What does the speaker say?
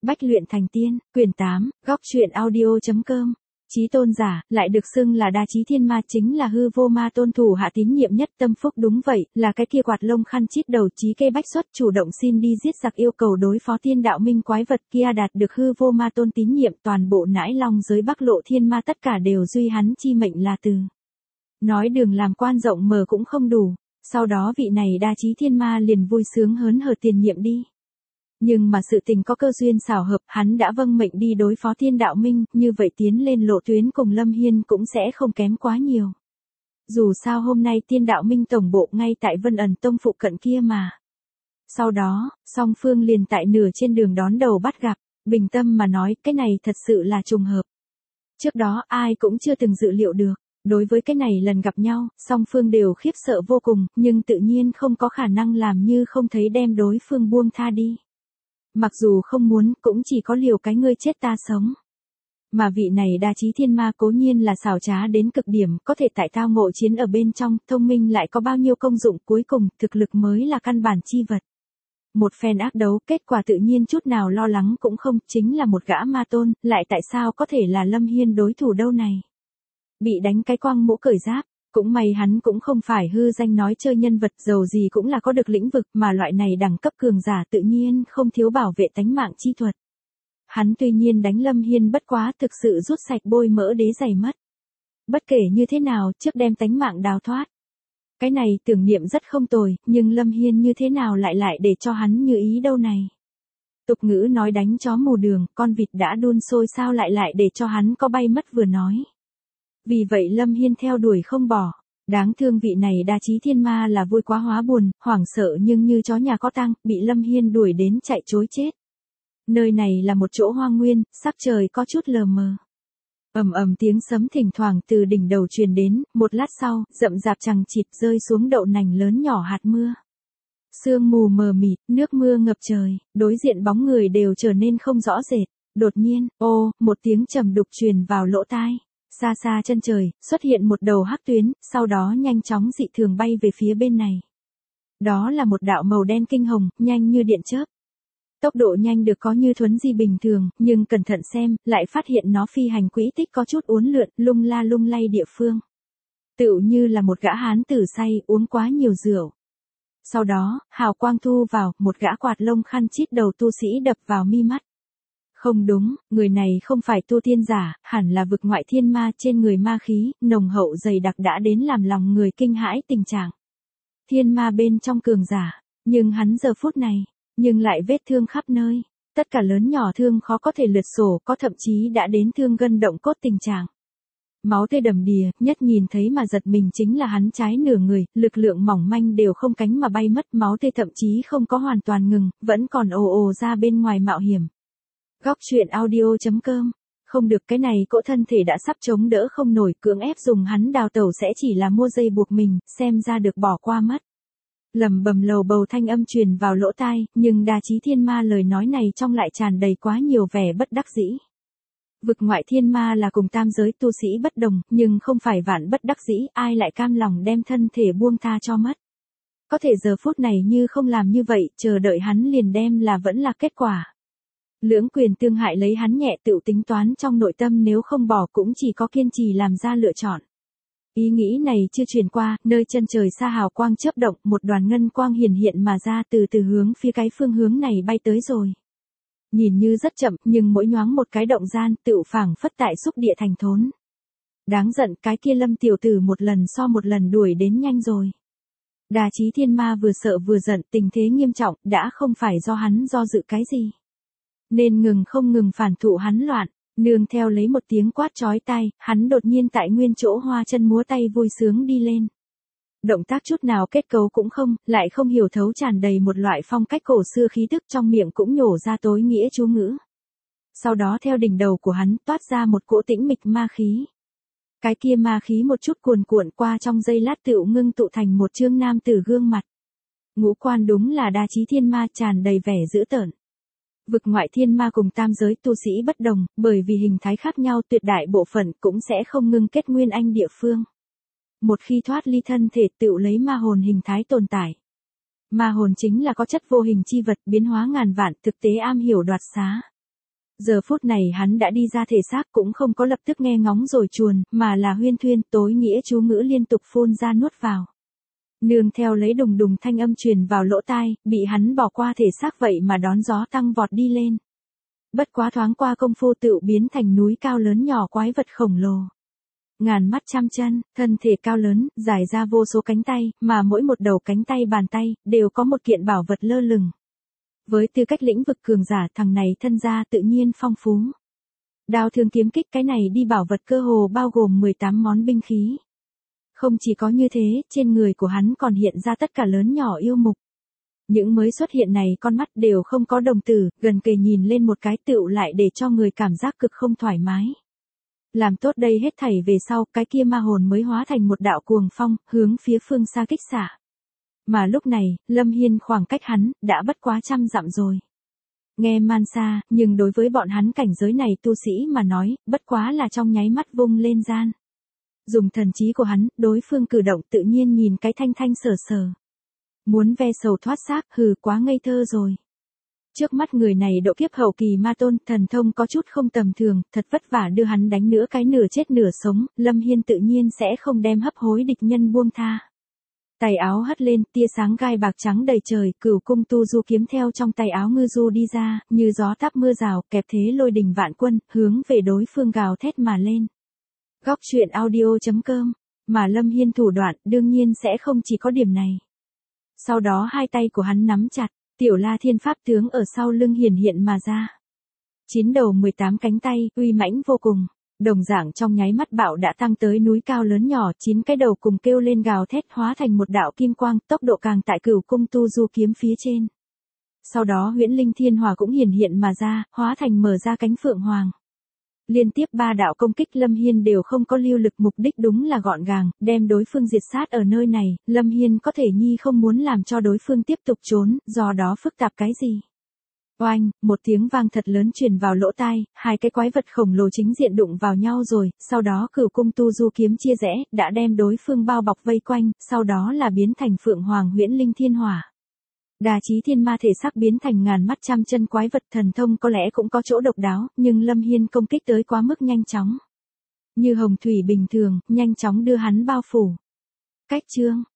Bách luyện thành tiên, quyển 8, góc truyện audio.com. Chí tôn giả, lại được xưng là đa chí thiên ma, chính là hư vô ma tôn thủ hạ tín nhiệm nhất. Tâm phúc đúng vậy, là cái kia quạt lông khăn chít đầu Chí Kê Bách xuất chủ động xin đi giết giặc, yêu cầu đối phó thiên đạo minh quái vật kia, đạt được hư vô ma tôn tín nhiệm. Toàn bộ nãi long giới Bắc Lộ thiên ma tất cả đều duy hắn chi mệnh là từ. Nói đường làm quan rộng mở cũng không đủ. Sau đó vị này đa chí thiên ma liền vui sướng hớn hở tiền nhiệm đi. Nhưng mà sự tình có cơ duyên xảo hợp, hắn đã vâng mệnh đi đối phó thiên đạo minh, như vậy tiến lên lộ tuyến cùng Lâm Hiên cũng sẽ không kém quá nhiều. Dù sao hôm nay thiên đạo minh tổng bộ ngay tại Vân Ẩn Tông phụ cận kia mà. Sau đó, song phương liền tại nửa trên đường đón đầu bắt gặp, bình tâm mà nói, cái này thật sự là trùng hợp. Trước đó ai cũng chưa từng dự liệu được. Đối với cái này lần gặp nhau, song phương đều khiếp sợ vô cùng, nhưng tự nhiên không có khả năng làm như không thấy đem đối phương buông tha đi. Mặc dù không muốn, cũng chỉ có liều cái ngươi chết ta sống. Mà vị này đa chí thiên ma cố nhiên là xảo trá đến cực điểm, có thể tại tao ngộ chiến ở bên trong, thông minh lại có bao nhiêu công dụng, cuối cùng, thực lực mới là căn bản chi vật. Một phen ác đấu, kết quả tự nhiên chút nào lo lắng cũng không, chính là một gã ma tôn, lại tại sao có thể là Lâm Hiên đối thủ đâu này. Bị đánh cái quang mũ cởi giáp. Cũng may hắn cũng không phải hư danh nói chơi nhân vật, dầu gì cũng là có được lĩnh vực, mà loại này đẳng cấp cường giả tự nhiên không thiếu bảo vệ tánh mạng chi thuật. Hắn tuy nhiên đánh Lâm Hiên bất quá thực sự rút sạch bôi mỡ đế giày mất. Bất kể như thế nào, trước đem tánh mạng đào thoát. Cái này tưởng niệm rất không tồi, nhưng Lâm Hiên như thế nào lại để cho hắn như ý đâu này. Tục ngữ nói đánh chó mù đường, con vịt đã đun sôi sao lại để cho hắn có bay mất vừa nói. Vì vậy Lâm Hiên theo đuổi không bỏ. Đáng thương vị này đa chí thiên ma là vui quá hóa buồn, hoảng sợ nhưng như chó nhà có tang, bị Lâm Hiên đuổi đến chạy trối chết. Nơi này là một chỗ hoang nguyên, sắc trời có chút lờ mờ. Ầm ầm tiếng sấm thỉnh thoảng từ đỉnh đầu truyền đến, một lát sau, rậm rạp chằng chịt rơi xuống đậu nành lớn nhỏ hạt mưa. Sương mù mờ mịt, nước mưa ngập trời, đối diện bóng người đều trở nên không rõ rệt. Đột nhiên, một tiếng trầm đục truyền vào lỗ tai. Xa xa chân trời, xuất hiện một đầu hắc tuyến, sau đó nhanh chóng dị thường bay về phía bên này. Đó là một đạo màu đen kinh hồng, nhanh như điện chớp. Tốc độ nhanh được có như thuấn di bình thường, nhưng cẩn thận xem, lại phát hiện nó phi hành quỹ tích có chút uốn lượn, lung la lung lay địa phương. Tựu như là một gã hán tử say, uống quá nhiều rượu. Sau đó, hào quang thu vào, một gã quạt lông khăn chít đầu tu sĩ đập vào mi mắt. Không đúng, người này không phải tu tiên giả, hẳn là vực ngoại thiên ma, trên người ma khí, nồng hậu dày đặc đã đến làm lòng người kinh hãi tình trạng. Thiên ma bên trong cường giả, nhưng hắn giờ phút này, nhưng lại vết thương khắp nơi, tất cả lớn nhỏ thương khó có thể lượt sổ, có thậm chí đã đến thương gân động cốt tình trạng. Máu tươi đầm đìa, nhất nhìn thấy mà giật mình chính là hắn trái nửa người, lực lượng mỏng manh đều không cánh mà bay mất, máu tươi thậm chí không có hoàn toàn ngừng, vẫn còn ồ ra bên ngoài mạo hiểm. Góc truyện audio.com. Không được, cái này cỗ thân thể đã sắp chống đỡ không nổi, cưỡng ép dùng hắn đào tẩu sẽ chỉ là mua dây buộc mình, xem ra được bỏ qua mất. Lầm bầm lầu bầu thanh âm truyền vào lỗ tai, nhưng đa chí thiên ma lời nói này trong lại tràn đầy quá nhiều vẻ bất đắc dĩ. Vực ngoại thiên ma là cùng tam giới tu sĩ bất đồng, nhưng không phải vạn bất đắc dĩ, ai lại cam lòng đem thân thể buông tha cho mất. Có thể giờ phút này như không làm như vậy, chờ đợi hắn liền đem là vẫn là kết quả. Lưỡng quyền tương hại lấy hắn nhẹ tự tính toán trong nội tâm, nếu không bỏ cũng chỉ có kiên trì làm ra lựa chọn. Ý nghĩ này chưa truyền qua, nơi chân trời xa hào quang chớp động, một đoàn ngân quang hiển hiện mà ra, từ từ hướng phía cái phương hướng này bay tới rồi. Nhìn như rất chậm, nhưng mỗi nhoáng một cái động gian, tựu phảng phất tại xúc địa thành thốn. Đáng giận, cái kia Lâm tiểu tử một lần so một lần đuổi đến nhanh rồi. Đa chí thiên ma vừa sợ vừa giận, tình thế nghiêm trọng, đã không phải do hắn do dự cái gì. Nên không ngừng phản thụ hắn loạn, nương theo lấy một tiếng quát chói tai, hắn đột nhiên tại nguyên chỗ hoa chân múa tay vui sướng đi lên. Động tác chút nào kết cấu cũng không, lại không hiểu thấu, tràn đầy một loại phong cách cổ xưa khí tức, trong miệng cũng nhổ ra tối nghĩa chú ngữ. Sau đó theo đỉnh đầu của hắn toát ra một cỗ tĩnh mịch ma khí. Cái kia ma khí một chút cuồn cuộn qua, trong giây lát tựu ngưng tụ thành một trương nam tử gương mặt. Ngũ quan đúng là đa chí thiên ma, tràn đầy vẻ dữ tợn. Vực ngoại thiên ma cùng tam giới tu sĩ bất đồng, bởi vì hình thái khác nhau, tuyệt đại bộ phận cũng sẽ không ngưng kết nguyên anh địa phương. Một khi thoát ly thân thể tựu lấy ma hồn hình thái tồn tại. Ma hồn chính là có chất vô hình chi vật, biến hóa ngàn vạn, thực tế am hiểu đoạt xá. Giờ phút này hắn đã đi ra thể xác cũng không có lập tức nghe ngóng rồi chuồn, mà là huyên thuyên tối nghĩa chú ngữ liên tục phun ra nuốt vào. Nương theo lấy đùng đùng thanh âm truyền vào lỗ tai, bị hắn bỏ qua thể xác vậy mà đón gió tăng vọt đi lên. Bất quá thoáng qua công phu tựu biến thành núi cao lớn nhỏ quái vật khổng lồ. Ngàn mắt trăm chân, thân thể cao lớn, dài ra vô số cánh tay, mà mỗi một đầu cánh tay bàn tay, đều có một kiện bảo vật lơ lửng. Với tư cách lĩnh vực cường giả thằng này thân gia tự nhiên phong phú. Đao thương kiếm kích cái này đi bảo vật cơ hồ bao gồm 18 món binh khí. Không chỉ có như thế, trên người của hắn còn hiện ra tất cả lớn nhỏ yêu mục. Những mới xuất hiện này con mắt đều không có đồng tử, gần kề nhìn lên một cái tựu lại để cho người cảm giác cực không thoải mái. Làm tốt đây hết thảy về sau, cái kia ma hồn mới hóa thành một đạo cuồng phong, hướng phía phương xa kích xạ. Mà lúc này, Lâm Hiên khoảng cách hắn, đã bất quá 100 dặm rồi. Nghe man xa, nhưng đối với bọn hắn cảnh giới này tu sĩ mà nói, bất quá là trong nháy mắt vung lên gian. Dùng thần trí của hắn, đối phương cử động tự nhiên nhìn cái thanh thanh sở sở. Muốn ve sầu thoát xác, hừ quá ngây thơ rồi. Trước mắt người này độ kiếp hậu kỳ ma tôn, thần thông có chút không tầm thường, thật vất vả đưa hắn đánh nửa cái nửa chết nửa sống, Lâm Hiên tự nhiên sẽ không đem hấp hối địch nhân buông tha. Tay áo hất lên, tia sáng gai bạc trắng đầy trời, Cửu cung tu du kiếm theo trong tay áo ngư du đi ra, như gió táp mưa rào, kẹp thế lôi đình vạn quân, hướng về đối phương gào thét mà lên. Góc truyện audio.com, mà Lâm Hiên thủ đoạn, đương nhiên sẽ không chỉ có điểm này. Sau đó hai tay của hắn nắm chặt, tiểu La Thiên Pháp tướng ở sau lưng hiển hiện mà ra. 9 đầu 18 cánh tay, uy mãnh vô cùng. Đồng dạng trong nháy mắt bạo đã tăng tới núi cao lớn nhỏ, 9 cái đầu cùng kêu lên gào thét hóa thành một đạo kim quang, tốc độ càng tại Cửu cung tu du kiếm phía trên. Sau đó Huyễn Linh Thiên Hỏa cũng hiển hiện mà ra, hóa thành mở ra cánh phượng hoàng. Liên tiếp 3 đạo công kích Lâm Hiên đều không có lưu lực, mục đích đúng là gọn gàng, đem đối phương diệt sát ở nơi này, Lâm Hiên có thể nhi không muốn làm cho đối phương tiếp tục trốn, do đó phức tạp cái gì. Oanh, một tiếng vang thật lớn truyền vào lỗ tai, hai cái quái vật khổng lồ chính diện đụng vào nhau rồi, sau đó Cửu cung tu du kiếm chia rẽ, đã đem đối phương bao bọc vây quanh, sau đó là biến thành Phượng Hoàng Huyễn Linh Thiên Hỏa. Đa chí thiên ma thể xác biến thành ngàn mắt trăm chân quái vật, thần thông có lẽ cũng có chỗ độc đáo, nhưng Lâm Hiên công kích tới quá mức nhanh chóng. Như hồng thủy bình thường, nhanh chóng đưa hắn bao phủ. Cách chương